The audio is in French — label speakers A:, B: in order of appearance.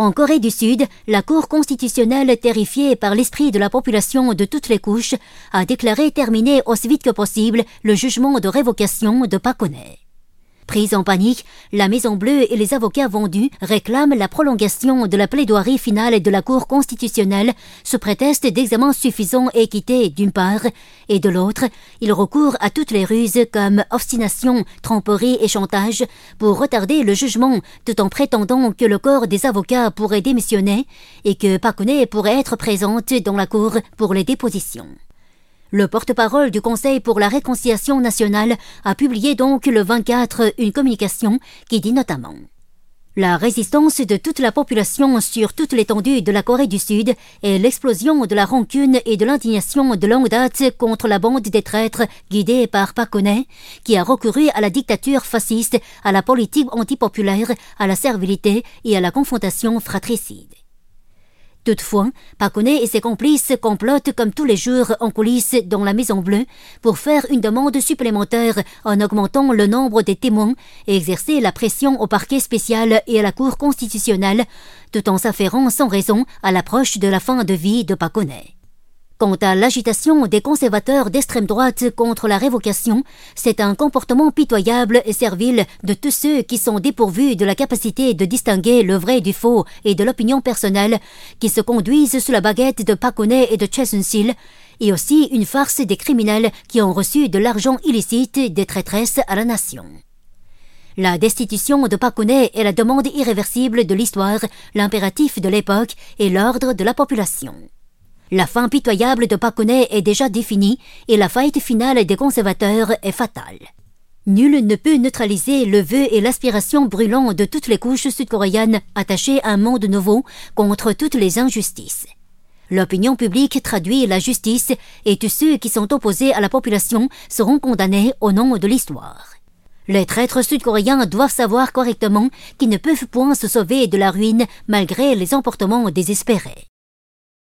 A: En Corée du Sud, la Cour constitutionnelle, terrifiée par l'esprit de la population de toutes les couches, a déclaré terminer aussi vite que possible le jugement de révocation de Park Geun-hye. Prise en panique, la Maison Bleue et les avocats vendus réclament la prolongation de la plaidoirie finale de la Cour constitutionnelle sous prétexte d'examens suffisants et équité d'une part, et de l'autre, ils recourent à toutes les ruses comme obstination, tromperie et chantage pour retarder le jugement tout en prétendant que le corps des avocats pourrait démissionner et que Park Geun-hye pourrait être présente dans la Cour pour les dépositions. Le porte-parole du Conseil pour la réconciliation nationale a publié donc le 24 une communication qui dit notamment « La résistance de toute la population sur toute l'étendue de la Corée du Sud et l'explosion de la rancune et de l'indignation de longue date contre la bande des traîtres guidée par Park Geun-hye, qui a recouru à la dictature fasciste, à la politique antipopulaire, à la servilité et à la confrontation fratricide. » Toutefois, Park Geun-hye et ses complices complotent comme tous les jours en coulisses dans la Maison Bleue pour faire une demande supplémentaire en augmentant le nombre des témoins et exercer la pression au parquet spécial et à la Cour constitutionnelle, tout en s'affairant sans raison à l'approche de la fin de vie de Park Geun-hye. Quant à l'agitation des conservateurs d'extrême droite contre la révocation, c'est un comportement pitoyable et servile de tous ceux qui sont dépourvus de la capacité de distinguer le vrai du faux et de l'opinion personnelle, qui se conduisent sous la baguette de Park Geun-hye et de Choi Soon-sil, et aussi une farce des criminels qui ont reçu de l'argent illicite des traîtresses à la nation. La destitution de Park Geun-hye est la demande irréversible de l'histoire, l'impératif de l'époque et l'ordre de la population. La fin pitoyable de Park Geun-hye est déjà définie et la faillite finale des conservateurs est fatale. Nul ne peut neutraliser le vœu et l'aspiration brûlante de toutes les couches sud-coréennes attachées à un monde nouveau contre toutes les injustices. L'opinion publique traduit la justice et tous ceux qui sont opposés à la population seront condamnés au nom de l'histoire. Les traîtres sud-coréens doivent savoir correctement qu'ils ne peuvent point se sauver de la ruine malgré les emportements désespérés.